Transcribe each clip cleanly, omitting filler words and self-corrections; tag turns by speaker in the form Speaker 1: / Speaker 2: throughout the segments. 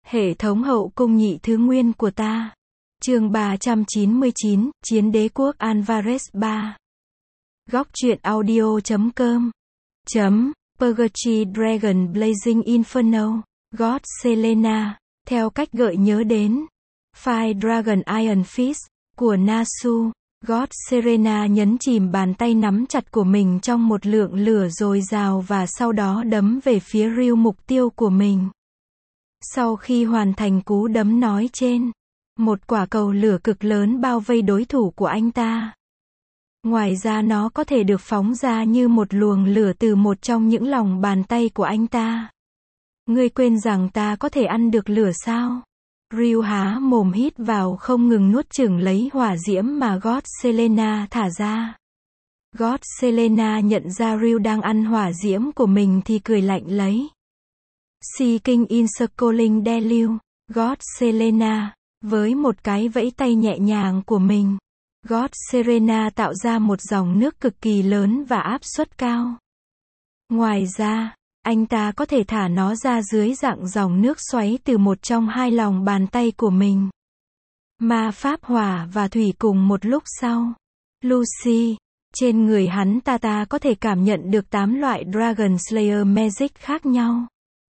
Speaker 1: Hệ thống hậu cung nhị thứ nguyên của ta. Chương 399, Chiến đế quốc Alvarez 3. Góc truyện audio.com Purgatory Dragon Blazing Inferno, God Selena, theo cách gợi nhớ đến Fire Dragon Iron Fist của Nasu, God Serena nhấn chìm bàn tay nắm chặt của mình trong một lượng lửa dồi dào và sau đó đấm về phía Ryu mục tiêu của mình. Sau khi hoàn thành cú đấm nói trên, một quả cầu lửa cực lớn bao vây đối thủ của anh ta. Ngoài ra nó có thể được phóng ra như một luồng lửa từ một trong những lòng bàn tay của anh ta. Ngươi quên rằng ta có thể ăn được lửa sao? Ryu há mồm hít vào không ngừng nuốt chửng lấy hỏa diễm mà God Selena thả ra. God Selena nhận ra Ryu đang ăn hỏa diễm của mình thì cười lạnh lấy. Seeking Encircling Deluge, God Selena, với một cái vẫy tay nhẹ nhàng của mình, God Serena tạo ra một dòng nước cực kỳ lớn và áp suất cao. Ngoài ra, anh ta có thể thả nó ra dưới dạng dòng nước xoáy từ một trong hai lòng bàn tay của mình. Ma pháp hỏa và thủy cùng một lúc sau. Lucy, trên người hắn ta có thể cảm nhận được 8 loại Dragon Slayer Magic khác nhau.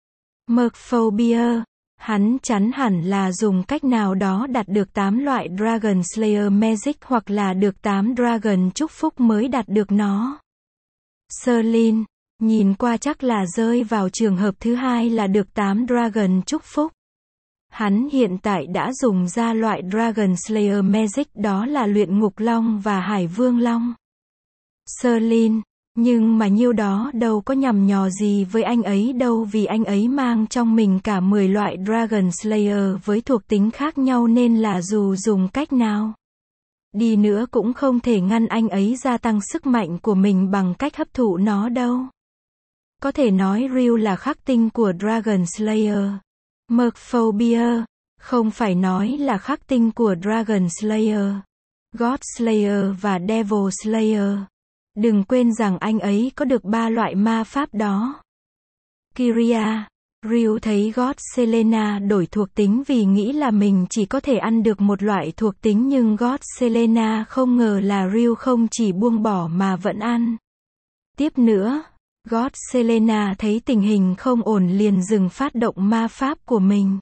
Speaker 1: Merphobia, hắn chắn hẳn là dùng cách nào đó đạt được 8 loại Dragon Slayer Magic hoặc là được 8 Dragon chúc phúc mới đạt được nó. Serlin, nhìn qua chắc là rơi vào trường hợp thứ hai là được 8 Dragon chúc phúc. Hắn hiện tại đã dùng ra loại Dragon Slayer Magic đó là Luyện Ngục Long và Hải Vương Long. Serlin, nhưng mà nhiêu đó đâu có nhằm nhò gì với anh ấy đâu vì anh ấy mang trong mình cả 10 loại Dragon Slayer với thuộc tính khác nhau nên là dù dùng cách nào đi nữa cũng không thể ngăn anh ấy gia tăng sức mạnh của mình bằng cách hấp thụ nó đâu. Có thể nói Ryu là khắc tinh của Dragon Slayer. Merphobia, không phải nói là khắc tinh của Dragon Slayer, God Slayer và Devil Slayer. Đừng quên rằng anh ấy có được 3 loại ma pháp đó. Kyria, Ryu thấy God Selena đổi thuộc tính vì nghĩ là mình chỉ có thể ăn được một loại thuộc tính nhưng God Selena không ngờ là Ryu không chỉ buông bỏ mà vẫn ăn. Tiếp nữa, God Selena thấy tình hình không ổn liền dừng phát động ma pháp của mình.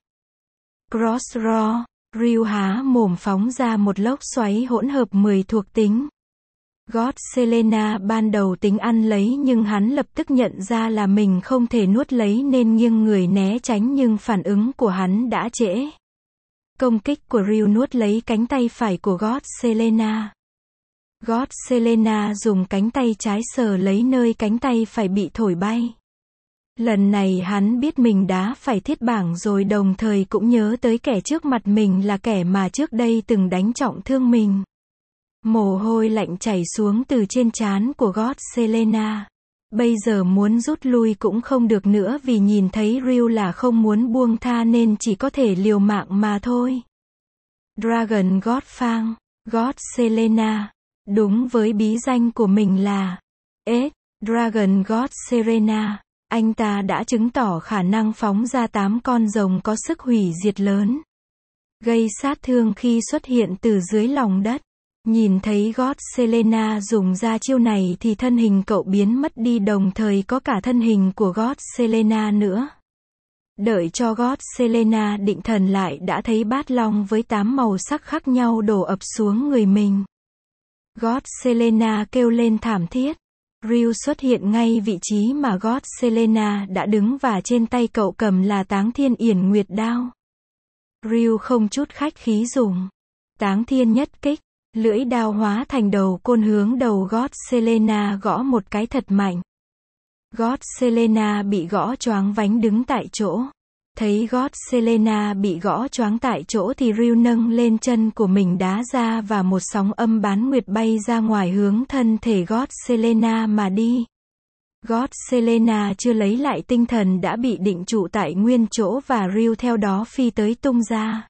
Speaker 1: Crossraw, Ryu há mồm phóng ra một lốc xoáy hỗn hợp 10 thuộc tính. God Selena ban đầu tính ăn lấy nhưng hắn lập tức nhận ra là mình không thể nuốt lấy nên nghiêng người né tránh nhưng phản ứng của hắn đã trễ. Công kích của Ryu nuốt lấy cánh tay phải của God Selena. God Selena dùng cánh tay trái sờ lấy nơi cánh tay phải bị thổi bay. Lần này hắn biết mình đã phải thiết bảng rồi đồng thời cũng nhớ tới kẻ trước mặt mình là kẻ mà trước đây từng đánh trọng thương mình. Mồ hôi lạnh chảy xuống từ trên trán của God Selena. Bây giờ muốn rút lui cũng không được nữa vì nhìn thấy Ryu là không muốn buông tha nên chỉ có thể liều mạng mà thôi. Dragon God Fang, God Selena, đúng với bí danh của mình là Dragon God Serena, anh ta đã chứng tỏ khả năng phóng ra 8 con rồng có sức hủy diệt lớn, gây sát thương khi xuất hiện từ dưới lòng đất. Nhìn thấy God Selena dùng ra chiêu này thì thân hình cậu biến mất đi đồng thời có cả thân hình của God Selena nữa. Đợi cho God Selena định thần lại đã thấy bát long với 8 màu sắc khác nhau đổ ập xuống người mình. God Selena kêu lên thảm thiết. Ryu xuất hiện ngay vị trí mà God Selena đã đứng và trên tay cậu cầm là Táng Thiên Yển Nguyệt Đao. Ryu không chút khách khí dùng Táng Thiên Nhất Kích. Lưỡi đao hóa thành đầu côn hướng đầu God Selena gõ một cái thật mạnh. God Selena bị gõ choáng vánh đứng tại chỗ. Thấy God Selena bị gõ choáng tại chỗ thì Ryu nâng lên chân của mình đá ra và một sóng âm bán nguyệt bay ra ngoài hướng thân thể God Selena mà đi. God Selena chưa lấy lại tinh thần đã bị định trụ tại nguyên chỗ và Ryu theo đó phi tới tung ra.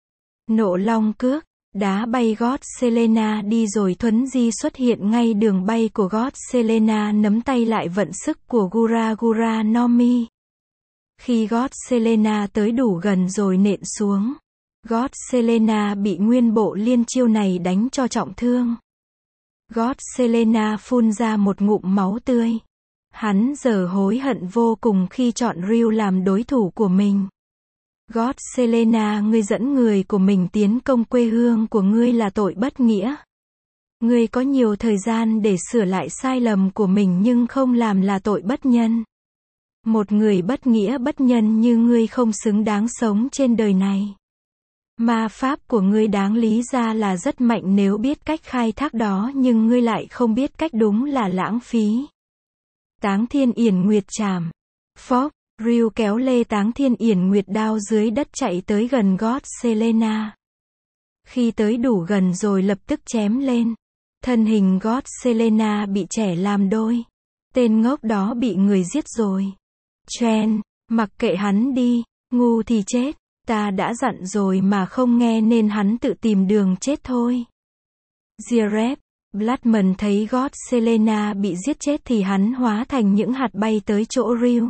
Speaker 1: Nộ long cước. Đá bay God Selena đi rồi thuấn di xuất hiện ngay đường bay của God Selena nắm tay lại vận sức của Gura Gura no Mi. Khi God Selena tới đủ gần rồi nện xuống. God Selena bị nguyên bộ liên chiêu này đánh cho trọng thương. God Selena phun ra một ngụm máu tươi. Hắn giờ hối hận vô cùng khi chọn Ryu làm đối thủ của mình. God Selena, ngươi dẫn người của mình tiến công quê hương của ngươi là tội bất nghĩa. Ngươi có nhiều thời gian để sửa lại sai lầm của mình nhưng không làm là tội bất nhân. Một người bất nghĩa bất nhân như ngươi không xứng đáng sống trên đời này. Ma pháp của ngươi đáng lý ra là rất mạnh nếu biết cách khai thác đó nhưng ngươi lại không biết cách, đúng là lãng phí. Táng Thiên Yển Nguyệt Trảm. Phốc, Ryu kéo lê Táng Thiên Yển Nguyệt đao dưới đất chạy tới gần God Selena. Khi tới đủ gần rồi lập tức chém lên. Thân hình God Selena bị chẻ làm đôi. Tên ngốc đó bị người giết rồi. Chen, mặc kệ hắn đi, ngu thì chết. Ta đã dặn rồi mà không nghe nên hắn tự tìm đường chết thôi. Zirep, Bloodman thấy God Selena bị giết chết thì hắn hóa thành những hạt bay tới chỗ Ryu.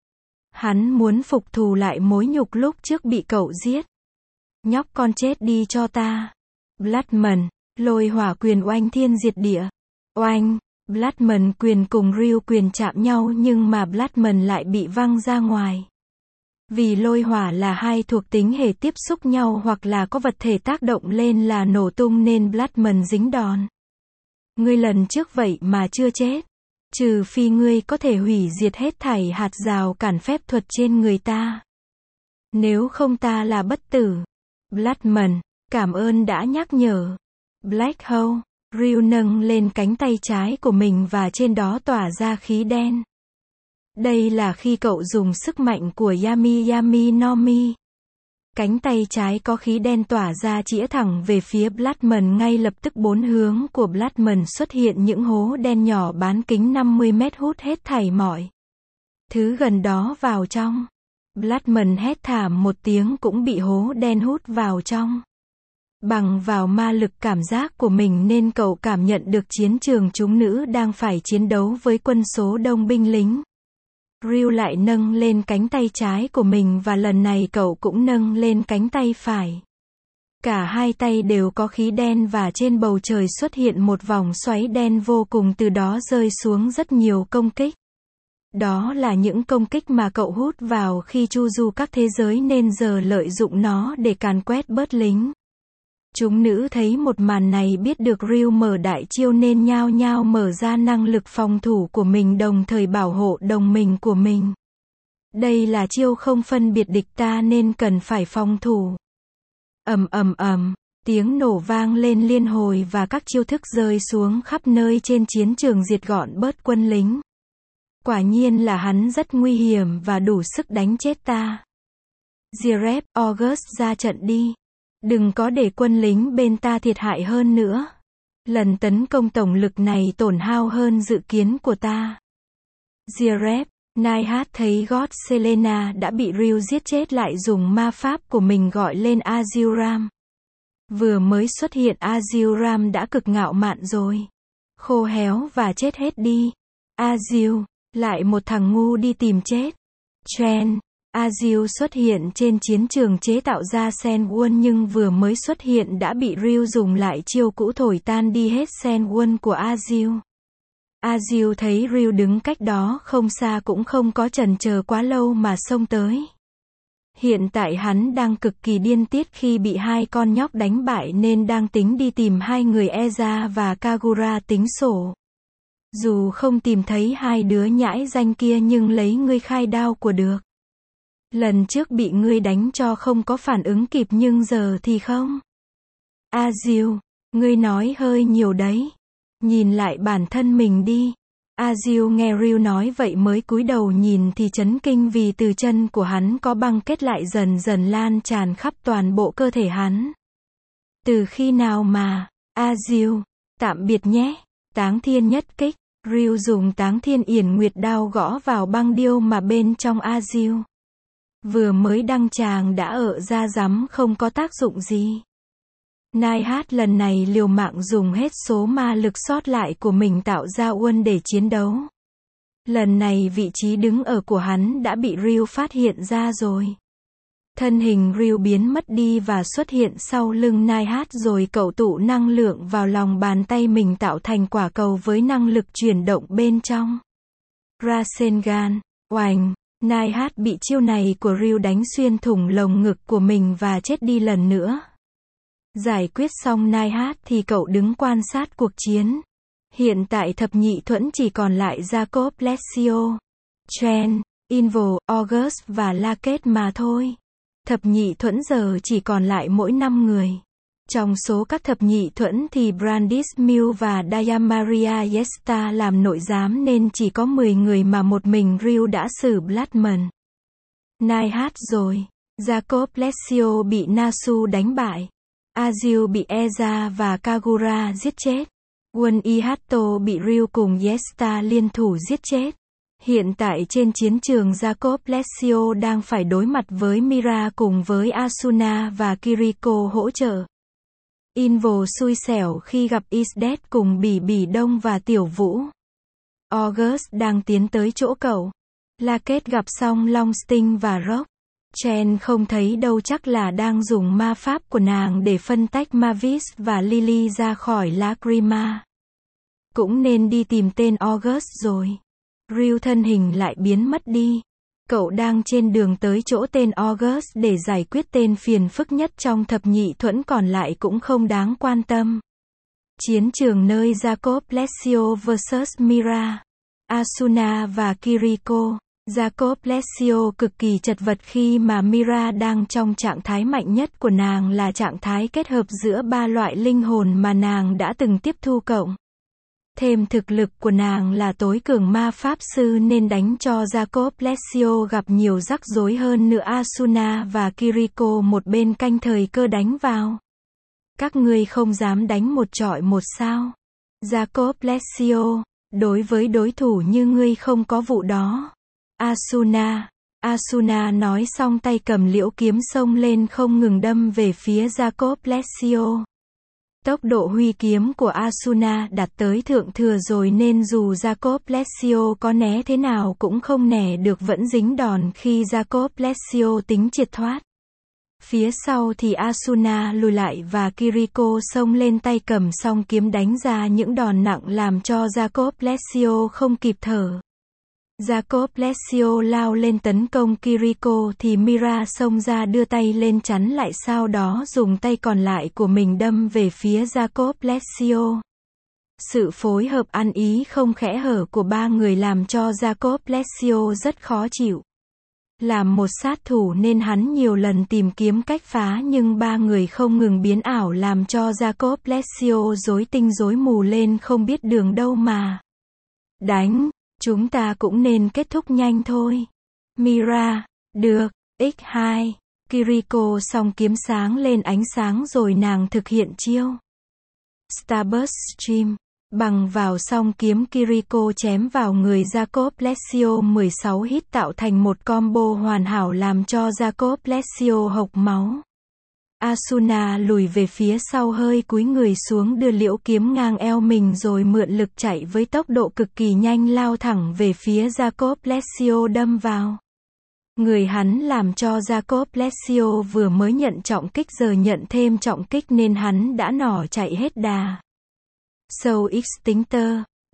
Speaker 1: Hắn muốn phục thù lại mối nhục lúc trước bị cậu giết. Nhóc con chết đi cho ta. Bloodman, lôi hỏa quyền oanh thiên diệt địa. Oanh, Bloodman quyền cùng Ryu quyền chạm nhau nhưng mà Bloodman lại bị văng ra ngoài. Vì lôi hỏa là hai thuộc tính hề tiếp xúc nhau hoặc là có vật thể tác động lên là nổ tung nên Bloodman dính đòn. Ngươi lần trước vậy mà chưa chết. Trừ phi ngươi có thể hủy diệt hết thảy hạt rào cản phép thuật trên người ta. Nếu không ta là bất tử. Bloodman, cảm ơn đã nhắc nhở. Black Hole, Ryu nâng lên cánh tay trái của mình và trên đó tỏa ra khí đen. Đây là khi cậu dùng sức mạnh của Yami Yami no Mi. Cánh tay trái có khí đen tỏa ra chĩa thẳng về phía Bloodman, ngay lập tức bốn hướng của Bloodman xuất hiện những hố đen nhỏ bán kính 50 mét hút hết thảy mọi thứ gần đó vào trong. Bloodman hét thảm một tiếng cũng bị hố đen hút vào trong. Bằng vào ma lực cảm giác của mình nên cậu cảm nhận được chiến trường chúng nữ đang phải chiến đấu với quân số đông binh lính. Ryu lại nâng lên cánh tay trái của mình và lần này cậu cũng nâng lên cánh tay phải. Cả hai tay đều có khí đen và trên bầu trời xuất hiện một vòng xoáy đen vô cùng, từ đó rơi xuống rất nhiều công kích. Đó là những công kích mà cậu hút vào khi chu du các thế giới nên giờ lợi dụng nó để càn quét bớt lính. Chúng nữ thấy một màn này biết được Ryu mở đại chiêu nên nhao nhao mở ra năng lực phòng thủ của mình đồng thời bảo hộ đồng minh của mình. Đây là chiêu không phân biệt địch ta nên cần phải phòng thủ. Ầm ầm ầm, tiếng nổ vang lên liên hồi và các chiêu thức rơi xuống khắp nơi trên chiến trường diệt gọn bớt quân lính. Quả nhiên là hắn rất nguy hiểm và đủ sức đánh chết ta. Zirep, August ra trận đi. Đừng có để quân lính bên ta thiệt hại hơn nữa. Lần tấn công tổng lực này tổn hao hơn dự kiến của ta. Zirep, Naihat thấy God Selena đã bị Ryu giết chết lại dùng ma pháp của mình gọi lên Azuram. Vừa mới xuất hiện Azuram đã cực ngạo mạn rồi. Khô héo và chết hết đi. Azu, lại một thằng ngu đi tìm chết. Chen. Azu xuất hiện trên chiến trường chế tạo ra Sen Won nhưng vừa mới xuất hiện đã bị Ryu dùng lại chiêu cũ thổi tan đi hết Sen Won của Azu. Azu thấy Ryu đứng cách đó không xa cũng không có chần chờ quá lâu mà xông tới. Hiện tại hắn đang cực kỳ điên tiết khi bị hai con nhóc đánh bại nên đang tính đi tìm hai người Eza và Kagura tính sổ. Dù không tìm thấy hai đứa nhãi danh kia nhưng lấy ngươi khai đao của được. Lần trước bị ngươi đánh cho không có phản ứng kịp nhưng giờ thì không. Azu, ngươi nói hơi nhiều đấy. Nhìn lại bản thân mình đi. Azu nghe Ryu nói vậy mới cúi đầu nhìn thì chấn kinh vì từ chân của hắn có băng kết lại dần dần lan tràn khắp toàn bộ cơ thể hắn. Từ khi nào mà, Azu, tạm biệt nhé. Táng Thiên nhất kích, Ryu dùng Táng Thiên Yển Nguyệt đao gõ vào băng điêu mà bên trong Azu. Vừa mới đăng tràng đã ở ra rắm không có tác dụng gì. Naihat lần này liều mạng dùng hết số ma lực sót lại của mình tạo ra Uân để chiến đấu. Lần này vị trí đứng ở của hắn đã bị Ryu phát hiện ra rồi. Thân hình Ryu biến mất đi và xuất hiện sau lưng Nihat rồi cậu tụ năng lượng vào lòng bàn tay mình tạo thành quả cầu với năng lực chuyển động bên trong. Rasengan, oành, Nihat bị chiêu này của Ryu đánh xuyên thủng lồng ngực của mình và chết đi lần nữa. Giải quyết xong Nihat thì cậu đứng quan sát cuộc chiến. Hiện tại thập nhị thuẫn chỉ còn lại Jacob Lessio, Chen, Invo, August và Laket mà thôi. Thập nhị thuẫn giờ chỉ còn lại mỗi 5 người. Trong số các thập nhị thuẫn thì Brandis Mill và Dayamaria Yesta làm nội giám nên chỉ có 10 người mà một mình Ryu đã xử Bloodman. Nihat rồi. Jacob Lessio bị Nasu đánh bại. Azil bị Eza và Kagura giết chết. Won Ihato bị Ryu cùng Yesta liên thủ giết chết. Hiện tại trên chiến trường Jacob Lessio đang phải đối mặt với Mira cùng với Asuna và Kiriko hỗ trợ. Invo xui xẻo khi gặp Isdet cùng Bỉ Bỉ Đông và Tiểu Vũ. August đang tiến tới chỗ cậu. Laket gặp xong Long Sting và Rock. Chen không thấy đâu, chắc là đang dùng ma pháp của nàng để phân tách Mavis và Lily ra khỏi Lacrima. Cũng nên đi tìm tên August rồi. Ryu thân hình lại biến mất đi. Cậu đang trên đường tới chỗ tên August để giải quyết tên phiền phức nhất trong thập nhị thuẫn, còn lại cũng không đáng quan tâm. Chiến trường nơi Jacob Lessio vs Mira, Asuna và Kiriko. Jacob Lessio cực kỳ chật vật khi mà Mira đang trong trạng thái mạnh nhất của nàng là trạng thái kết hợp giữa 3 loại linh hồn mà nàng đã từng tiếp thu cộng. Thêm thực lực của nàng là tối cường ma pháp sư nên đánh cho Jacob Lessio gặp nhiều rắc rối hơn nữa. Asuna và Kiriko một bên canh thời cơ đánh vào. Các ngươi không dám đánh một chọi một sao? Jacob Lessio, đối với đối thủ như ngươi không có vụ đó. Asuna nói xong tay cầm liễu kiếm xông lên không ngừng đâm về phía Jacob Lessio. Tốc độ huy kiếm của Asuna đạt tới thượng thừa rồi nên dù Jacob Lessio có né thế nào cũng không nẻ được, vẫn dính đòn khi Jacob Lessio tính triệt thoát. Phía sau thì Asuna lùi lại và Kiriko xông lên tay cầm song kiếm đánh ra những đòn nặng làm cho Jacob Lessio không kịp thở. Jacob Lessio lao lên tấn công Kiriko thì Mira xông ra đưa tay lên chắn lại, sau đó dùng tay còn lại của mình đâm về phía Jacob Lessio. Sự phối hợp ăn ý không khẽ hở của ba người làm cho Jacob Lessio rất khó chịu. Làm một sát thủ nên hắn nhiều lần tìm kiếm cách phá nhưng ba người không ngừng biến ảo làm cho Jacob Lessio rối tinh rối mù lên không biết đường đâu mà đánh. Chúng ta cũng nên kết thúc nhanh thôi. Mira, được, x2. Kiriko song kiếm sáng lên ánh sáng rồi nàng thực hiện chiêu Starburst Stream. Bằng vào song kiếm Kiriko chém vào người Jacob Lessio 16 hit tạo thành một combo hoàn hảo làm cho Jacob Lessio hộc máu. Asuna lùi về phía sau hơi cúi người xuống đưa liễu kiếm ngang eo mình rồi mượn lực chạy với tốc độ cực kỳ nhanh lao thẳng về phía Jacob Lessio đâm vào. Người hắn làm cho Jacob Lessio vừa mới nhận trọng kích giờ nhận thêm trọng kích nên hắn đã nỏ chạy hết đà. Soul Extinctor,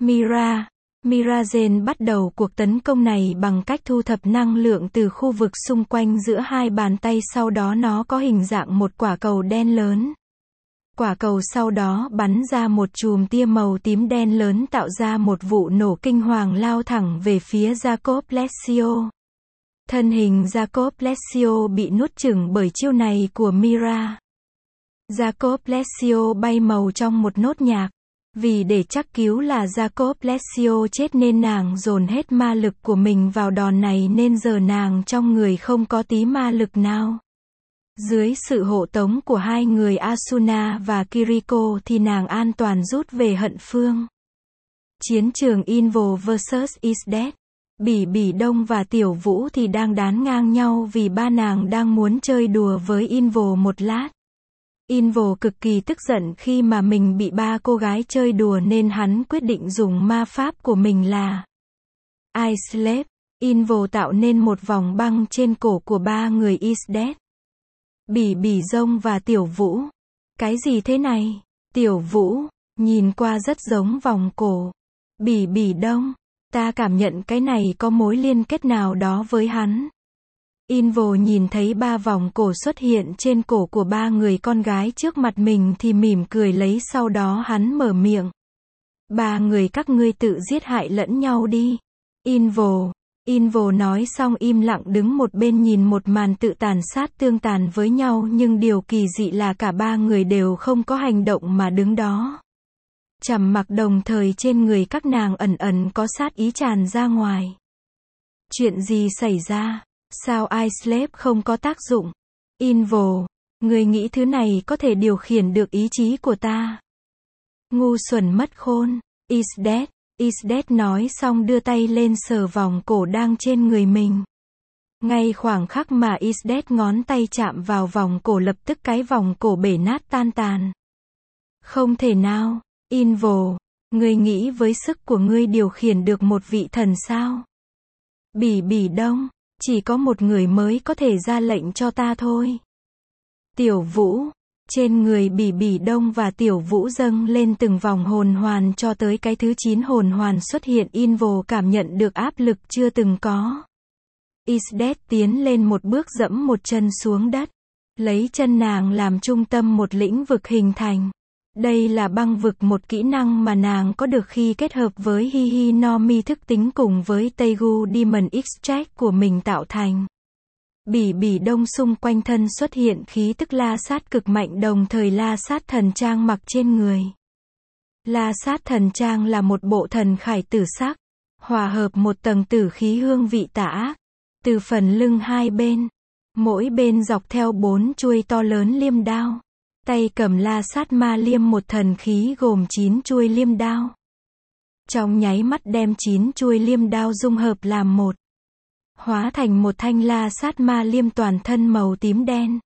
Speaker 1: Mirazen bắt đầu cuộc tấn công này bằng cách thu thập năng lượng từ khu vực xung quanh giữa hai bàn tay, sau đó nó có hình dạng một quả cầu đen lớn. Quả cầu sau đó bắn ra một chùm tia màu tím đen lớn tạo ra một vụ nổ kinh hoàng lao thẳng về phía Jacob Lessio. Thân hình Jacob Lessio bị nuốt chửng bởi chiêu này của Mira. Jacob Lessio bay màu trong một nốt nhạc. Vì để chắc cứu là Jacob Lessio chết nên nàng dồn hết ma lực của mình vào đòn này nên giờ nàng trong người không có tí ma lực nào. Dưới sự hộ tống của hai người Asuna và Kiriko thì nàng an toàn rút về hận phương. Chiến trường Invo vs Isdet. Bỉ Đông và Tiểu Vũ thì đang đán ngang nhau vì ba nàng đang muốn chơi đùa với Invo một lát. Invo cực kỳ tức giận khi mà mình bị ba cô gái chơi đùa nên hắn quyết định dùng ma pháp của mình là Ice Slave, Invol tạo nên một vòng băng trên cổ của ba người Isdet. Bỉ Bỉ Rông và Tiểu Vũ. Cái gì thế này? Tiểu Vũ, nhìn qua rất giống vòng cổ. Bỉ Bỉ Đông, ta cảm nhận cái này có mối liên kết nào đó với hắn. Invol nhìn thấy ba vòng cổ xuất hiện trên cổ của ba người con gái trước mặt mình thì mỉm cười lấy, sau đó hắn mở miệng. Ba người các ngươi tự giết hại lẫn nhau đi. Invol nói xong im lặng đứng một bên nhìn một màn tự tàn sát tương tàn với nhau, nhưng điều kỳ dị là cả ba người đều không có hành động mà đứng đó. Trầm mặc, đồng thời trên người các nàng ẩn ẩn có sát ý tràn ra ngoài. Chuyện gì xảy ra? Sao Ice Slave không có tác dụng? Invol, người nghĩ thứ này có thể điều khiển được ý chí của ta? Ngu xuẩn mất khôn. Isdet nói xong đưa tay lên sờ vòng cổ đang trên người mình. Ngay khoảnh khắc mà Isdet ngón tay chạm vào vòng cổ, lập tức cái vòng cổ bể nát tan tàn. Không thể nào. Invol, ngươi nghĩ với sức của ngươi điều khiển được một vị thần sao? Bỉ Bỉ Đông, chỉ có một người mới có thể ra lệnh cho ta thôi. Tiểu Vũ, trên người Bỉ Bỉ Đông và Tiểu Vũ dâng lên từng vòng hồn hoàn cho tới cái thứ 9 hồn hoàn xuất hiện. Invol cảm nhận được áp lực chưa từng có. Isdet tiến lên một bước, dẫm một chân xuống đất. Lấy chân nàng làm trung tâm, một lĩnh vực hình thành. Đây là băng vực, một kỹ năng mà nàng có được khi kết hợp với Hihi no Mi thức tính cùng với Teigu Demon Extract của mình tạo thành. Bỉ Bỉ Đông xung quanh thân xuất hiện khí tức la sát cực mạnh, đồng thời la sát thần trang mặc trên người. La sát thần trang là một bộ thần khải tử sắc, hòa hợp một tầng tử khí hương vị tà ác. Từ phần lưng hai bên, mỗi bên dọc theo 4 chuôi to lớn liêm đao. Tay cầm la sát ma liêm, một thần khí gồm 9 chuôi liêm đao. Trong nháy mắt đem 9 chuôi liêm đao dung hợp làm một. Hóa thành một thanh la sát ma liêm toàn thân màu tím đen.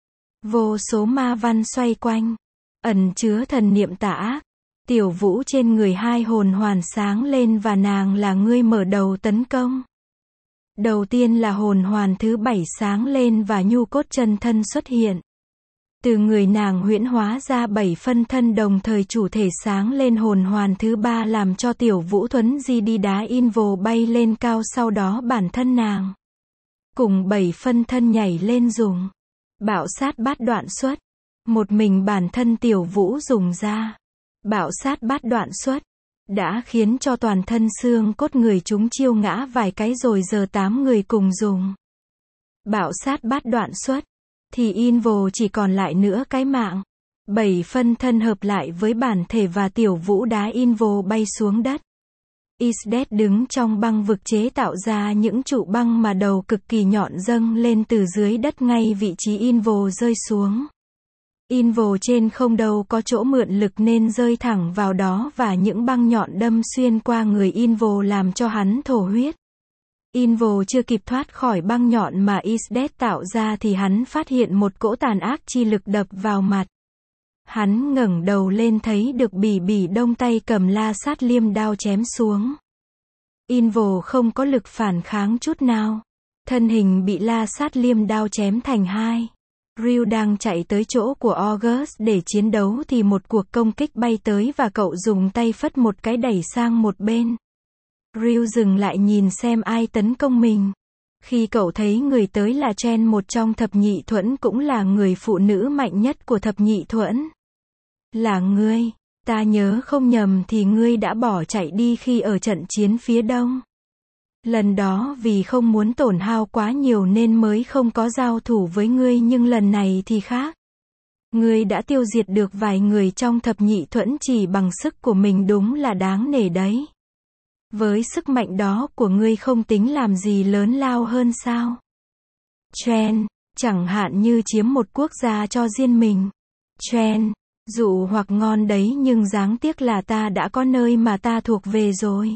Speaker 1: Vô số ma văn xoay quanh, ẩn chứa thần niệm tà ác. Tiểu Vũ trên người 2 hồn hoàn sáng lên và nàng là người mở đầu tấn công. Đầu tiên là hồn hoàn thứ 7 sáng lên và nhu cốt chân thân xuất hiện. Từ người nàng huyễn hóa ra 7 phân thân, đồng thời chủ thể sáng lên. Hồn hoàn thứ 3 làm cho Tiểu Vũ thuấn di đi đá Invol bay lên cao, sau đó bản thân nàng cùng 7 phân thân nhảy lên dùng bạo sát bát đoạn xuất. Một mình bản thân Tiểu Vũ dùng ra bạo sát bát đoạn xuất đã khiến cho toàn thân xương cốt người chúng chiêu ngã vài cái rồi. Giờ 8 người cùng dùng bạo sát bát đoạn xuất thì Invol chỉ còn lại nửa cái mạng. 7 phân thân hợp lại với bản thể và Tiểu Vũ đá Invol bay xuống đất. Isdet đứng trong băng vực chế tạo ra những trụ băng mà đầu cực kỳ nhọn dâng lên từ dưới đất ngay vị trí Invol rơi xuống. Invol trên không đâu có chỗ mượn lực nên rơi thẳng vào đó, và những băng nhọn đâm xuyên qua người Invol làm cho hắn thổ huyết. Invol chưa kịp thoát khỏi băng nhọn mà Isdet tạo ra thì hắn phát hiện một cỗ tàn ác chi lực đập vào mặt. Hắn ngẩng đầu lên thấy được Bỉ Bỉ Đông tay cầm la sát liêm đao chém xuống. Invol không có lực phản kháng chút nào. Thân hình bị la sát liêm đao chém thành hai. Ryu đang chạy tới chỗ của August để chiến đấu thì một cuộc công kích bay tới và cậu dùng tay phất một cái đẩy sang một bên. Ryu dừng lại nhìn xem ai tấn công mình. Khi cậu thấy người tới là Chen, một trong thập nhị thuẫn, cũng là người phụ nữ mạnh nhất của thập nhị thuẫn. Là ngươi, ta nhớ không nhầm thì ngươi đã bỏ chạy đi khi ở trận chiến phía đông. Lần đó vì không muốn tổn hao quá nhiều nên mới không có giao thủ với ngươi, nhưng lần này thì khác. Ngươi đã tiêu diệt được vài người trong thập nhị thuẫn chỉ bằng sức của mình, đúng là đáng nể đấy. Với sức mạnh đó của ngươi không tính làm gì lớn lao hơn sao? Chen, chẳng hạn như chiếm một quốc gia cho riêng mình. Chen, dụ hoặc ngon đấy, nhưng đáng tiếc là ta đã có nơi mà ta thuộc về rồi.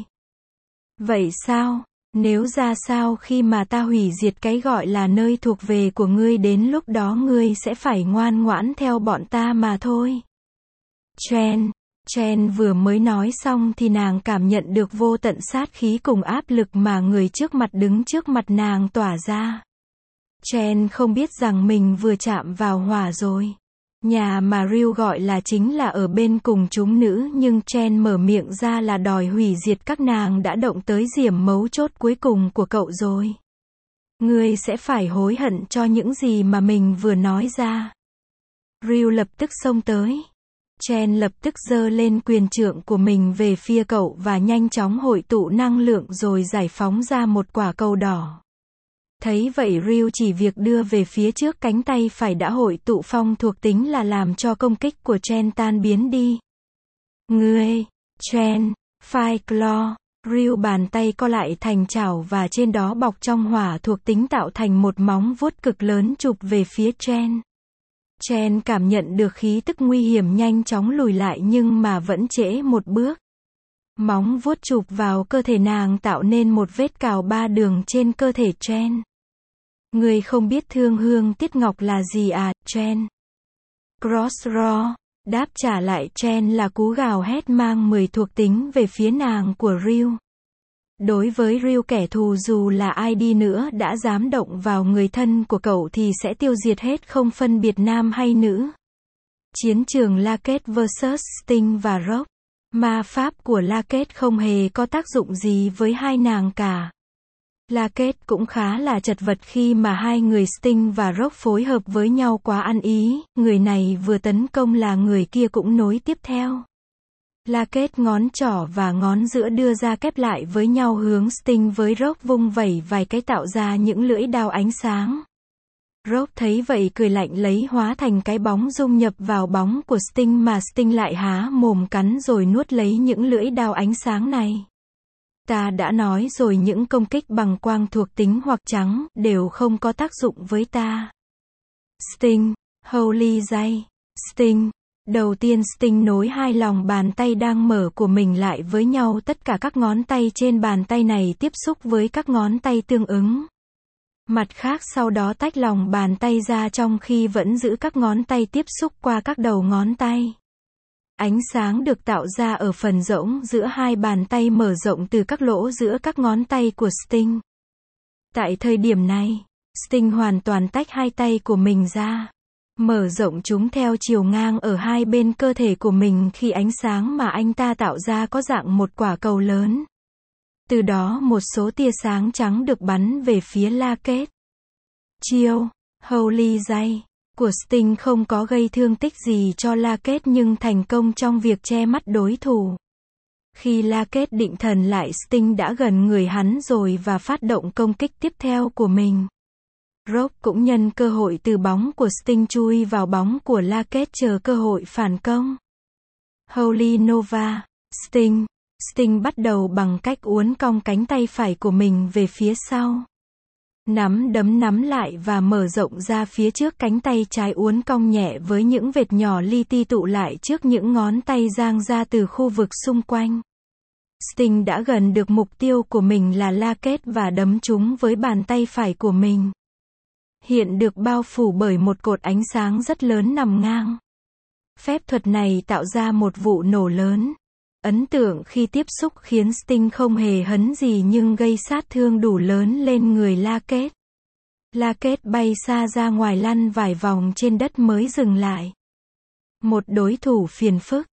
Speaker 1: Vậy sao? Nếu ra sao khi mà ta hủy diệt cái gọi là nơi thuộc về của ngươi, đến lúc đó ngươi sẽ phải ngoan ngoãn theo bọn ta mà thôi. Chen, Chen vừa mới nói xong thì nàng cảm nhận được vô tận sát khí cùng áp lực mà người trước mặt đứng trước mặt nàng tỏa ra. Chen không biết rằng mình vừa chạm vào hỏa rồi. Nhà mà Ryu gọi là chính là ở bên cùng chúng nữ, nhưng Chen mở miệng ra là đòi hủy diệt các nàng đã động tới điểm mấu chốt cuối cùng của cậu rồi. Ngươi sẽ phải hối hận cho những gì mà mình vừa nói ra. Ryu lập tức xông tới. Chen lập tức giơ lên quyền trượng của mình về phía cậu và nhanh chóng hội tụ năng lượng rồi giải phóng ra một quả cầu đỏ. Thấy vậy Ryu chỉ việc đưa về phía trước cánh tay phải đã hội tụ phong thuộc tính là làm cho công kích của Chen tan biến đi. Ngươi, Chen, Fire Claw, Ryu bàn tay co lại thành chảo và trên đó bọc trong hỏa thuộc tính tạo thành một móng vuốt cực lớn chụp về phía Chen. Chen cảm nhận được khí tức nguy hiểm nhanh chóng lùi lại nhưng mà vẫn trễ một bước. Móng vuốt chụp vào cơ thể nàng tạo nên một vết cào 3 đường trên cơ thể Chen. Người không biết thương hương tiếc ngọc là gì à, Chen? Cross Raw, đáp trả lại Chen là cú gào hét mang 10 thuộc tính về phía nàng của Ryu. Đối với Ryu, kẻ thù dù là ai đi nữa đã dám động vào người thân của cậu thì sẽ tiêu diệt hết không phân biệt nam hay nữ. Chiến trường Laket vs Sting và Rock. Ma pháp của Laket không hề có tác dụng gì với hai nàng cả. Laket cũng khá là chật vật khi mà hai người Sting và Rock phối hợp với nhau quá ăn ý, người này vừa tấn công là người kia cũng nối tiếp theo. Laket ngón trỏ và ngón giữa đưa ra kép lại với nhau hướng Sting với Rock vung vẩy vài cái tạo ra những lưỡi đao ánh sáng. Rock thấy vậy cười lạnh lấy hóa thành cái bóng dung nhập vào bóng của Sting mà Sting lại há mồm cắn rồi nuốt lấy những lưỡi đao ánh sáng này. Ta đã nói rồi, những công kích bằng quang thuộc tính hoặc trắng đều không có tác dụng với ta. Sting, Holy Jay, Sting. Đầu tiên Sting nối hai lòng bàn tay đang mở của mình lại với nhau, tất cả các ngón tay trên bàn tay này tiếp xúc với các ngón tay tương ứng. Mặt khác sau đó tách lòng bàn tay ra trong khi vẫn giữ các ngón tay tiếp xúc qua các đầu ngón tay. Ánh sáng được tạo ra ở phần rỗng giữa hai bàn tay mở rộng từ các lỗ giữa các ngón tay của Sting. Tại thời điểm này, Sting hoàn toàn tách hai tay của mình ra, mở rộng chúng theo chiều ngang ở hai bên cơ thể của mình khi ánh sáng mà anh ta tạo ra có dạng một quả cầu lớn. Từ đó một số tia sáng trắng được bắn về phía Laket. Chiêu Holy Jay của Sting không có gây thương tích gì cho Laket nhưng thành công trong việc che mắt đối thủ. Khi Laket định thần lại, Sting đã gần người hắn rồi và phát động công kích tiếp theo của mình. Rock cũng nhân cơ hội từ bóng của Sting chui vào bóng của Laket chờ cơ hội phản công. Holy Nova, Sting. Sting bắt đầu bằng cách uốn cong cánh tay phải của mình về phía sau. Nắm đấm nắm lại và mở rộng ra phía trước, cánh tay trái uốn cong nhẹ với những vệt nhỏ li ti tụ lại trước những ngón tay dang ra từ khu vực xung quanh. Sting đã gần được mục tiêu của mình là Laket và đấm chúng với bàn tay phải của mình. Hiện được bao phủ bởi một cột ánh sáng rất lớn nằm ngang. Phép thuật này tạo ra một vụ nổ lớn. Ấn tượng khi tiếp xúc khiến Sting không hề hấn gì nhưng gây sát thương đủ lớn lên người Laket. Laket bay xa ra ngoài lăn vài vòng trên đất mới dừng lại. Một đối thủ phiền phức.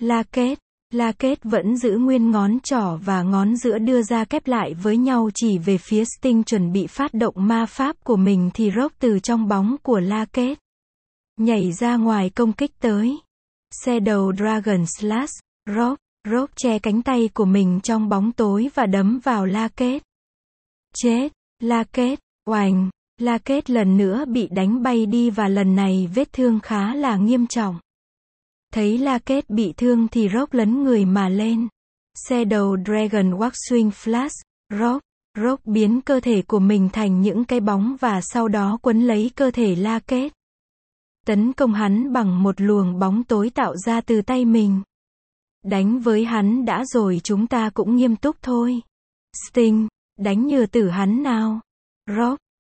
Speaker 1: Laket vẫn giữ nguyên ngón trỏ và ngón giữa đưa ra kép lại với nhau chỉ về phía Sting chuẩn bị phát động ma pháp của mình thì Rock từ trong bóng của Laket nhảy ra ngoài công kích tới. Shadow Dragon Slash, Rock che cánh tay của mình trong bóng tối và đấm vào Laket. Chết, Laket, oành, Laket lần nữa bị đánh bay đi và lần này vết thương khá là nghiêm trọng. Thấy Laket bị thương thì Rock lấn người mà lên. Shadow Dragon Wax Swing Flash, Rock biến cơ thể của mình thành những cái bóng và sau đó quấn lấy cơ thể Laket. Tấn công hắn bằng một luồng bóng tối tạo ra từ tay mình. Đánh với hắn đã rồi, chúng ta cũng nghiêm túc thôi. Sting, đánh nhừa tử hắn nào.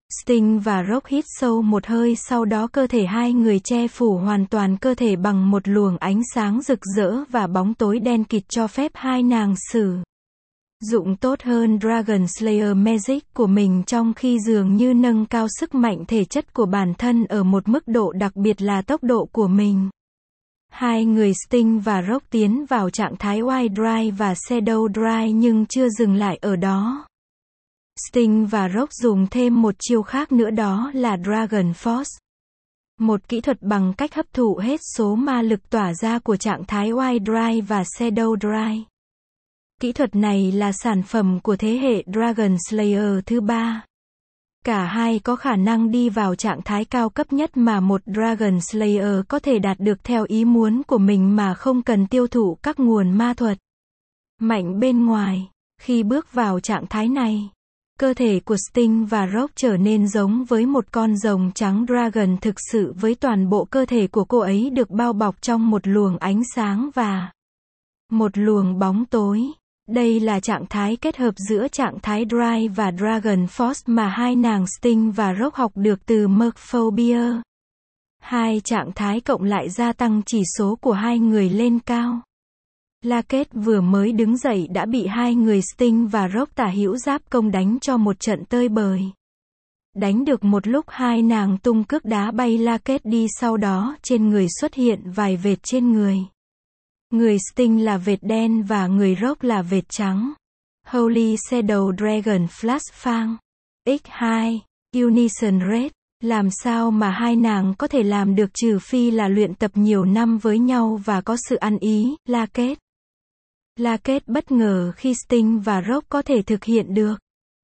Speaker 1: Sting và Rock hít sâu một hơi, sau đó cơ thể hai người che phủ hoàn toàn cơ thể bằng một luồng ánh sáng rực rỡ và bóng tối đen kịt cho phép hai nàng sử dụng tốt hơn Dragon Slayer Magic của mình, trong khi dường như nâng cao sức mạnh thể chất của bản thân ở một mức độ đặc biệt là tốc độ của mình. Hai người Sting và Rock tiến vào trạng thái Wild Drive và Shadow Drive nhưng chưa dừng lại ở đó. Sting và Rock dùng thêm một chiêu khác nữa, đó là Dragon Force. Một kỹ thuật bằng cách hấp thụ hết số ma lực tỏa ra của trạng thái Wild Drive và Shadow Drive. Kỹ thuật này là sản phẩm của thế hệ Dragon Slayer thứ 3. Cả hai có khả năng đi vào trạng thái cao cấp nhất mà một Dragon Slayer có thể đạt được theo ý muốn của mình mà không cần tiêu thụ các nguồn ma thuật mạnh bên ngoài. Khi bước vào trạng thái này, cơ thể của Sting và Rock trở nên giống với một con rồng trắng Dragon thực sự, với toàn bộ cơ thể của cô ấy được bao bọc trong một luồng ánh sáng và một luồng bóng tối. Đây là trạng thái kết hợp giữa trạng thái Drive và Dragon Force mà hai nàng Sting và Rock học được từ Merphobia. Hai trạng thái cộng lại gia tăng chỉ số của hai người lên cao. Laket vừa mới đứng dậy đã bị hai người Sting và Rock tả hữu giáp công đánh cho một trận tơi bời. Đánh được một lúc, hai nàng tung cước đá bay Laket đi, sau đó trên người xuất hiện vài vệt trên người. Người Sting là vệt đen và người Rock là vệt trắng. Holy Shadow Dragon Flash Fang X2 Unison Red. Làm sao mà hai nàng có thể làm được trừ phi là luyện tập nhiều năm với nhau và có sự ăn ý. Laket bất ngờ khi Sting và Rock có thể thực hiện được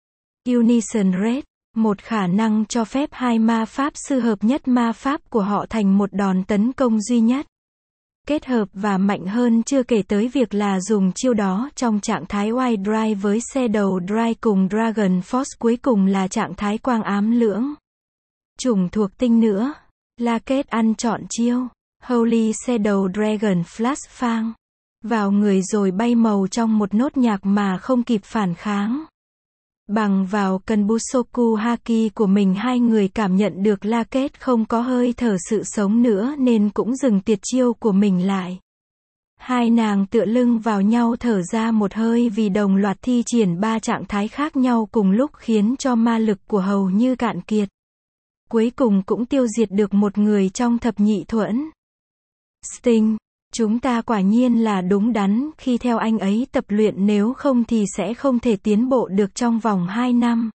Speaker 1: Unison Red, một khả năng cho phép hai ma pháp sư hợp nhất ma pháp của họ thành một đòn tấn công duy nhất, kết hợp và mạnh hơn, chưa kể tới việc là dùng chiêu đó trong trạng thái Wild Drive với Shadow Drive cùng Dragon Force, cuối cùng là trạng thái quang ám lưỡng chủng thuộc tinh nữa. Laket ăn trọn chiêu Holy Shadow Dragon Flash Fang vào người rồi bay màu trong một nốt nhạc mà không kịp phản kháng. Bằng vào Kenbusoku Haki của mình, hai người cảm nhận được Laket không có hơi thở sự sống nữa nên cũng dừng tuyệt chiêu của mình lại. Hai nàng tựa lưng vào nhau thở ra một hơi vì đồng loạt thi triển 3 trạng thái khác nhau cùng lúc khiến cho ma lực của hầu như cạn kiệt. Cuối cùng cũng tiêu diệt được một người trong thập nhị thuẫn. Sting, chúng ta quả nhiên là đúng đắn khi theo anh ấy tập luyện, nếu không thì sẽ không thể tiến bộ được trong vòng 2 năm.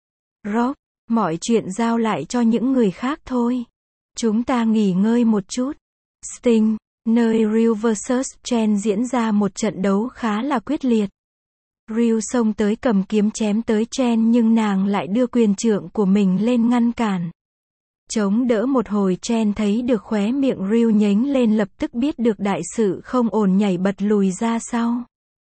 Speaker 1: Rock, mọi chuyện giao lại cho những người khác thôi. Chúng ta nghỉ ngơi một chút. Sting, nơi Ryu vs Chen diễn ra một trận đấu khá là quyết liệt. Ryu xông tới cầm kiếm chém tới Chen nhưng nàng lại đưa quyền trượng của mình lên ngăn cản. Chống đỡ một hồi, Chen thấy được khóe miệng Ryu nhếch lên, lập tức biết được đại sự không ổn, nhảy bật lùi ra sau.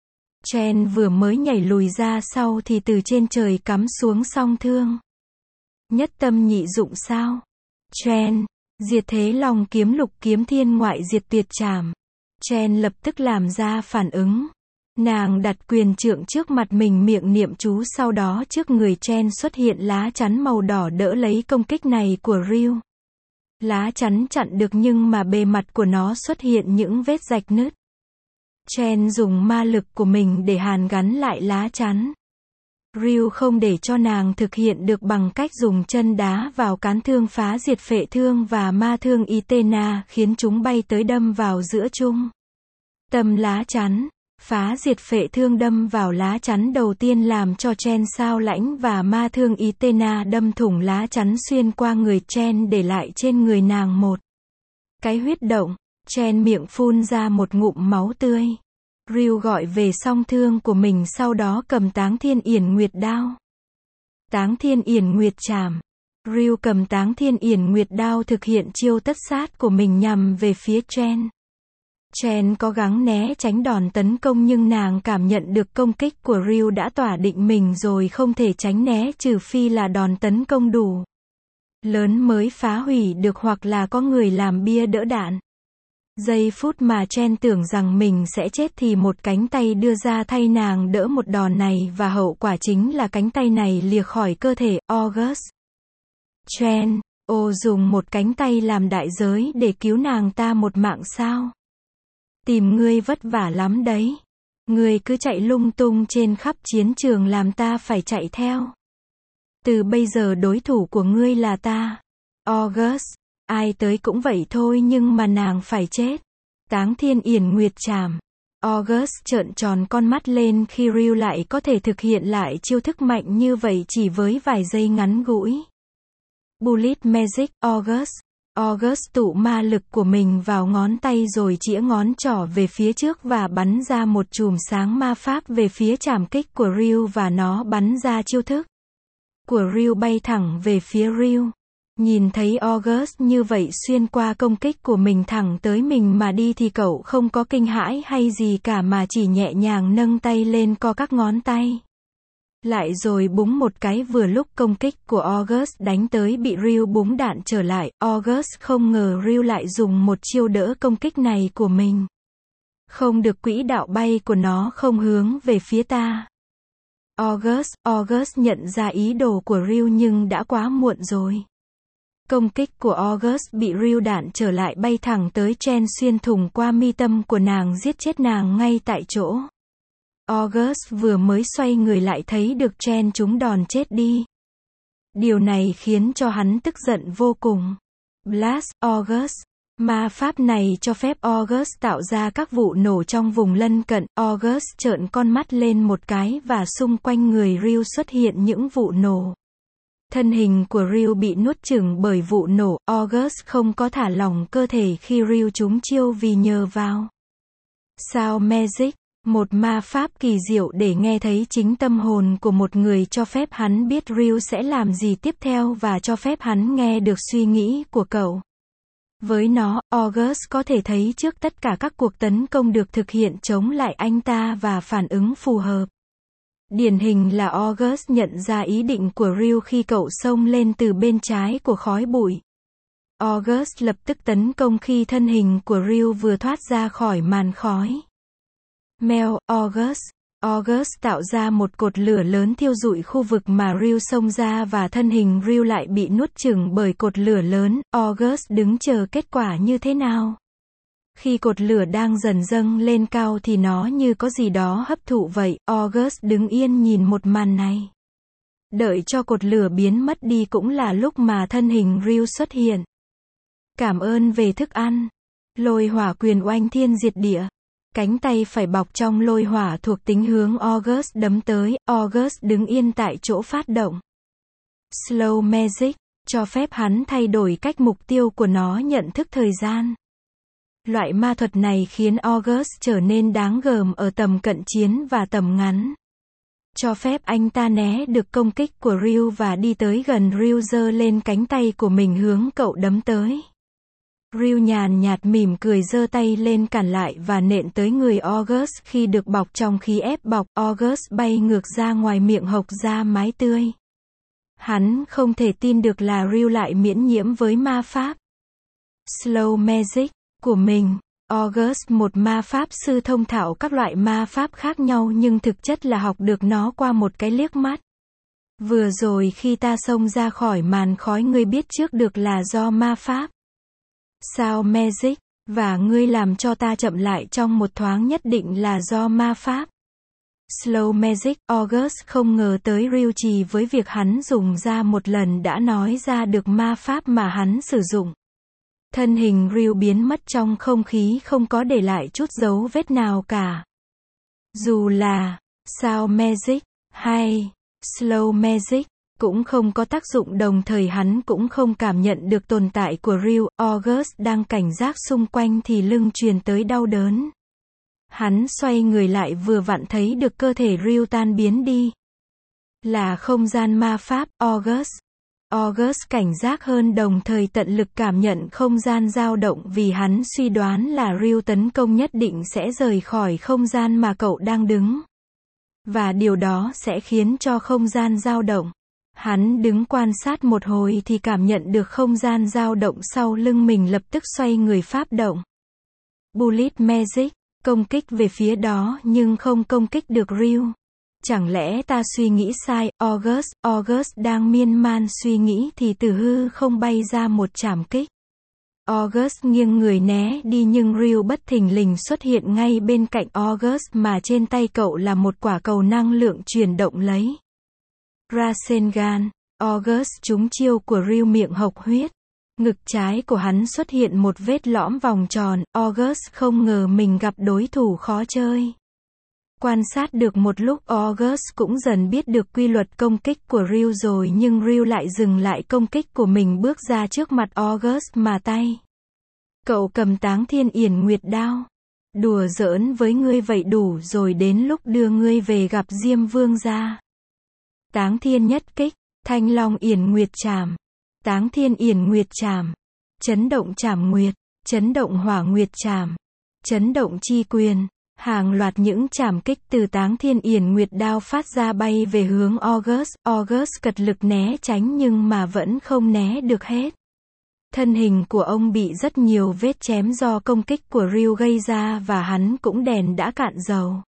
Speaker 1: Chen vừa mới nhảy lùi ra sau thì từ trên trời cắm xuống song thương. Nhất tâm nhị dụng sao? Chen, diệt thế long kiếm, lục kiếm thiên ngoại diệt tuyệt trảm. Chen lập tức làm ra phản ứng. Nàng đặt quyền trượng trước mặt mình, miệng niệm chú, sau đó trước người Chen xuất hiện lá chắn màu đỏ đỡ lấy công kích này của Ryu. Lá chắn chặn được nhưng mà bề mặt của nó xuất hiện những vết rạch nứt. Chen dùng ma lực của mình để hàn gắn lại lá chắn. Ryu không để cho nàng thực hiện được bằng cách dùng chân đá vào cán thương phá diệt phệ thương và ma thương Itena, khiến chúng bay tới đâm vào giữa trung tâm lá chắn. Phá diệt phệ thương đâm vào lá chắn đầu tiên làm cho Chen sao lãnh và ma thương Itena đâm thủng lá chắn xuyên qua người Chen, để lại trên người nàng một cái huyết động. Chen miệng phun ra một ngụm máu tươi. Ryu gọi về song thương của mình, sau đó cầm Táng Thiên Yển Nguyệt đao. Táng Thiên Yển Nguyệt trảm. Ryu cầm Táng Thiên Yển Nguyệt đao thực hiện chiêu tất sát của mình nhằm về phía Chen. Chen có gắng né tránh đòn tấn công nhưng nàng cảm nhận được công kích của Ryu đã tỏa định mình rồi, không thể tránh né trừ phi là đòn tấn công đủ lớn mới phá hủy được, hoặc là có người làm bia đỡ đạn. Giây phút mà Chen tưởng rằng mình sẽ chết thì một cánh tay đưa ra thay nàng đỡ một đòn này, và hậu quả chính là cánh tay này lìa khỏi cơ thể August. Chen, ô dùng một cánh tay làm đại giới để cứu nàng ta một mạng sao? Tìm ngươi vất vả lắm đấy. Ngươi cứ chạy lung tung trên khắp chiến trường làm ta phải chạy theo. Từ bây giờ đối thủ của ngươi là ta. August, ai tới cũng vậy thôi nhưng mà nàng phải chết. Táng Thiên Yển Nguyệt Trảm. August trợn tròn con mắt lên khi Ryu lại có thể thực hiện lại chiêu thức mạnh như vậy chỉ với vài giây ngắn ngủi. Bullet Magic, August tụ ma lực của mình vào ngón tay rồi chĩa ngón trỏ về phía trước và bắn ra một chùm sáng ma pháp về phía trảm kích của Ryu và nó bắn ra chiêu thức của Ryu bay thẳng về phía Ryu. Nhìn thấy August như vậy xuyên qua công kích của mình thẳng tới mình mà đi thì cậu không có kinh hãi hay gì cả mà chỉ nhẹ nhàng nâng tay lên co các ngón tay. Lại rồi búng một cái vừa lúc công kích của August đánh tới bị Ryu búng đạn trở lại. August không ngờ Ryu lại dùng một chiêu đỡ công kích này của mình. Không được, quỹ đạo bay của nó không hướng về phía ta. August nhận ra ý đồ của Ryu nhưng đã quá muộn rồi. Công kích của August bị Ryu đạn trở lại bay thẳng tới Chen xuyên thủng qua mi tâm của nàng giết chết nàng ngay tại chỗ. August vừa mới xoay người lại thấy được Chen trúng đòn chết đi. Điều này khiến cho hắn tức giận vô cùng. Blast August. Ma pháp này cho phép August tạo ra các vụ nổ trong vùng lân cận. August trợn con mắt lên một cái và xung quanh người Ryu xuất hiện những vụ nổ. Thân hình của Ryu bị nuốt chửng bởi vụ nổ. August không có thả lỏng cơ thể khi Ryu trúng chiêu vì nhờ vào Sound Magic, một ma pháp kỳ diệu để nghe thấy chính tâm hồn của một người, cho phép hắn biết Ryu sẽ làm gì tiếp theo và cho phép hắn nghe được suy nghĩ của cậu. Với nó, August có thể thấy trước tất cả các cuộc tấn công được thực hiện chống lại anh ta và phản ứng phù hợp. Điển hình là August nhận ra ý định của Ryu khi cậu xông lên từ bên trái của khói bụi. August lập tức tấn công khi thân hình của Ryu vừa thoát ra khỏi màn khói. Mel, August tạo ra một cột lửa lớn thiêu rụi khu vực mà Ryu xông ra và thân hình Ryu lại bị nuốt chửng bởi cột lửa lớn. August đứng chờ kết quả như thế nào. Khi cột lửa đang dần dâng lên cao thì nó như có gì đó hấp thụ vậy. August đứng yên nhìn một màn này. Đợi cho cột lửa biến mất đi cũng là lúc mà thân hình Ryu xuất hiện. Cảm ơn về thức ăn. Lôi hỏa quyền oanh thiên diệt địa. Cánh tay phải bọc trong lôi hỏa thuộc tính hướng August đấm tới. August đứng yên tại chỗ phát động Slow Magic, cho phép hắn thay đổi cách mục tiêu của nó nhận thức thời gian. Loại ma thuật này khiến August trở nên đáng gờm ở tầm cận chiến và tầm ngắn. Cho phép anh ta né được công kích của Ryu và đi tới gần Ryu, giơ lên cánh tay của mình hướng cậu đấm tới. Ryu nhàn nhạt mỉm cười giơ tay lên cản lại và nện tới người August. Khi được bọc trong khí ép bọc, August bay ngược ra ngoài miệng hộc ra máu tươi. Hắn không thể tin được là Ryu lại miễn nhiễm với ma pháp Slow Magic của mình. August, một ma pháp sư thông thạo các loại ma pháp khác nhau nhưng thực chất là học được nó qua một cái liếc mắt. Vừa rồi khi ta xông ra khỏi màn khói, ngươi biết trước được là do ma pháp Sound Magic, và ngươi làm cho ta chậm lại trong một thoáng nhất định là do ma pháp Slow Magic. August không ngờ tới Ryu chỉ với việc hắn dùng ra một lần đã nói ra được ma pháp mà hắn sử dụng. Thân hình Ryu biến mất trong không khí, không có để lại chút dấu vết nào cả. Dù là Sound Magic hay Slow Magic cũng không có tác dụng, đồng thời hắn cũng không cảm nhận được tồn tại của Ryu. August đang cảnh giác xung quanh thì lưng truyền tới đau đớn. Hắn xoay người lại vừa vặn thấy được cơ thể Ryu tan biến đi. Là không gian ma pháp. August cảnh giác hơn, đồng thời tận lực cảm nhận không gian dao động vì hắn suy đoán là Ryu tấn công nhất định sẽ rời khỏi không gian mà cậu đang đứng. Và điều đó sẽ khiến cho không gian dao động. Hắn đứng quan sát một hồi thì cảm nhận được không gian dao động sau lưng mình, lập tức xoay người phát động Bullet Magic, công kích về phía đó nhưng không công kích được Ryu. Chẳng lẽ ta suy nghĩ sai? August đang miên man suy nghĩ thì từ hư không bay ra một trảm kích. August nghiêng người né đi nhưng Ryu bất thình lình xuất hiện ngay bên cạnh August mà trên tay cậu là một quả cầu năng lượng chuyển động lấy. Rasengan, August trúng chiêu của Ryu miệng hộc huyết. Ngực trái của hắn xuất hiện một vết lõm vòng tròn, August không ngờ mình gặp đối thủ khó chơi. Quan sát được một lúc August cũng dần biết được quy luật công kích của Ryu rồi nhưng Ryu lại dừng lại công kích của mình bước ra trước mặt August mà tay. Cậu cầm Táng Thiên Yển Nguyệt đao. Đùa giỡn với ngươi vậy đủ rồi đến lúc đưa ngươi về gặp Diêm Vương gia. Táng Thiên nhất kích, Thanh Long Yển Nguyệt trảm. Táng Thiên Yển Nguyệt trảm. Chấn động trảm nguyệt, chấn động hỏa nguyệt trảm. Chấn động chi quyền. Hàng loạt những trảm kích từ Táng Thiên Yển Nguyệt đao phát ra bay về hướng August. August cật lực né tránh nhưng mà vẫn không né được hết. Thân hình của ông bị rất nhiều vết chém do công kích của Ryu gây ra và hắn cũng đèn đã cạn dầu.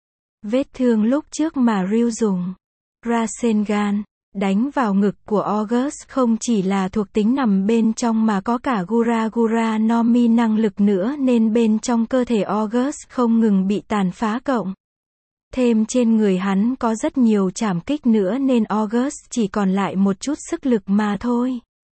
Speaker 1: Vết thương lúc trước mà Ryu dùng Rasengan đánh vào ngực của August không chỉ là thuộc tính nằm bên trong mà có cả Gura no Mi năng lực nữa nên bên trong cơ thể August không ngừng bị tàn phá cộng. Thêm trên người hắn có rất nhiều trảm kích nữa nên August chỉ còn lại một chút sức lực mà thôi.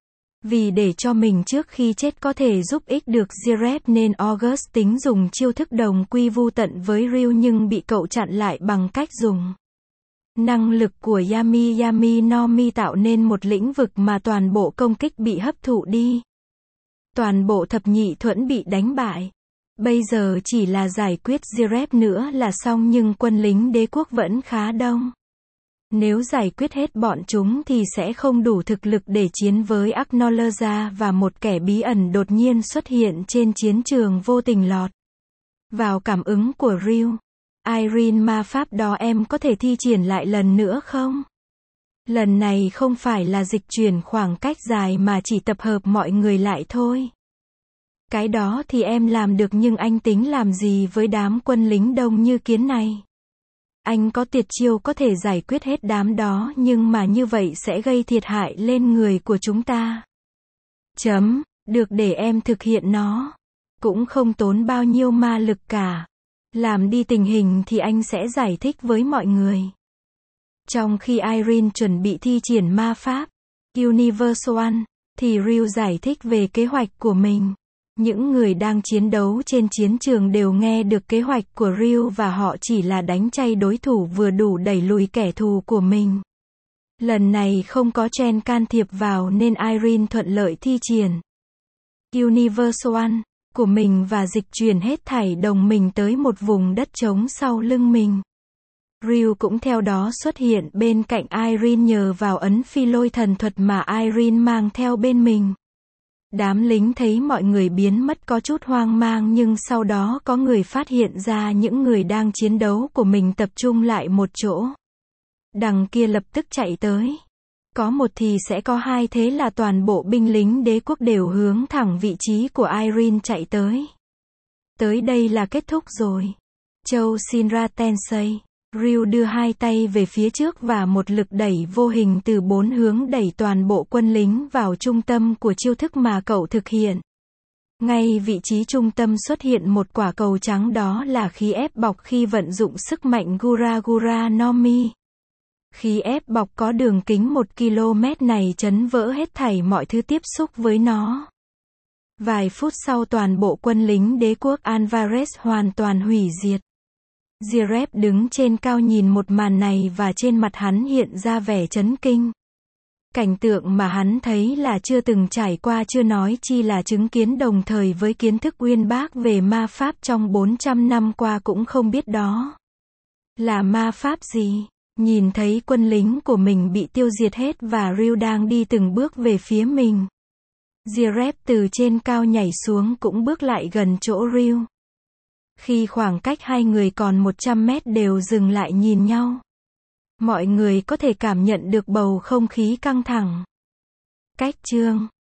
Speaker 1: Vì để cho mình trước khi chết có thể giúp ích được Zirep nên August tính dùng chiêu thức đồng quy vu tận với Ryu nhưng bị cậu chặn lại bằng cách dùng năng lực của Yami no Mi tạo nên một lĩnh vực mà toàn bộ công kích bị hấp thụ đi. Toàn bộ thập nhị thuẫn bị đánh bại. Bây giờ chỉ là giải quyết Zirep nữa là xong nhưng quân lính đế quốc vẫn khá đông. Nếu giải quyết hết bọn chúng thì sẽ không đủ thực lực để chiến với Acknowledge và một kẻ bí ẩn đột nhiên xuất hiện trên chiến trường vô tình lọt vào cảm ứng của Ryu. Irene ma pháp đó em có thể thi triển lại lần nữa không? Lần này không phải là dịch chuyển khoảng cách dài mà chỉ tập hợp mọi người lại thôi. Cái đó thì em làm được nhưng anh tính làm gì với đám quân lính đông như kiến này? Anh có tuyệt chiêu có thể giải quyết hết đám đó nhưng mà như vậy sẽ gây thiệt hại lên người của chúng ta. Được để em thực hiện nó. Cũng không tốn bao nhiêu ma lực cả. Làm đi tình hình thì anh sẽ giải thích với mọi người. Trong khi Irene chuẩn bị thi triển ma pháp Universal, thì Ryu giải thích về kế hoạch của mình. Những người đang chiến đấu trên chiến trường đều nghe được kế hoạch của Ryu và họ chỉ là đánh chay đối thủ vừa đủ đẩy lùi kẻ thù của mình. Lần này không có Chen can thiệp vào nên Irene thuận lợi thi triển Universal của mình và dịch chuyển hết thảy đồng minh tới một vùng đất trống sau lưng mình. Ryu cũng theo đó xuất hiện bên cạnh Irene nhờ vào ấn phi lôi thần thuật mà Irene mang theo bên mình. Đám lính thấy mọi người biến mất có chút hoang mang nhưng sau đó có người phát hiện ra những người đang chiến đấu của mình tập trung lại một chỗ. Đằng kia lập tức chạy tới. Có một thì sẽ có hai thế là toàn bộ binh lính đế quốc đều hướng thẳng vị trí của Irene chạy tới. Tới đây là kết thúc rồi. Châu Shinra Tensei. Ryu đưa hai tay về phía trước và một lực đẩy vô hình từ bốn hướng đẩy toàn bộ quân lính vào trung tâm của chiêu thức mà cậu thực hiện. Ngay vị trí trung tâm xuất hiện một quả cầu trắng đó là khí ép bọc khi vận dụng sức mạnh Gura no Mi. Khí ép bọc có đường kính 1 km này chấn vỡ hết thảy mọi thứ tiếp xúc với nó. Vài phút sau toàn bộ quân lính đế quốc Alvarez hoàn toàn hủy diệt. Zirep đứng trên cao nhìn một màn này và trên mặt hắn hiện ra vẻ chấn kinh. Cảnh tượng mà hắn thấy là chưa từng trải qua chưa nói chi là chứng kiến đồng thời với kiến thức uyên bác về ma pháp trong 400 năm qua cũng không biết đó là ma pháp gì. Nhìn thấy quân lính của mình bị tiêu diệt hết và Ryu đang đi từng bước về phía mình. Zirep từ trên cao nhảy xuống cũng bước lại gần chỗ Ryu. Khi khoảng cách hai người còn 100 mét đều dừng lại nhìn nhau. Mọi người có thể cảm nhận được bầu không khí căng thẳng. Cách chương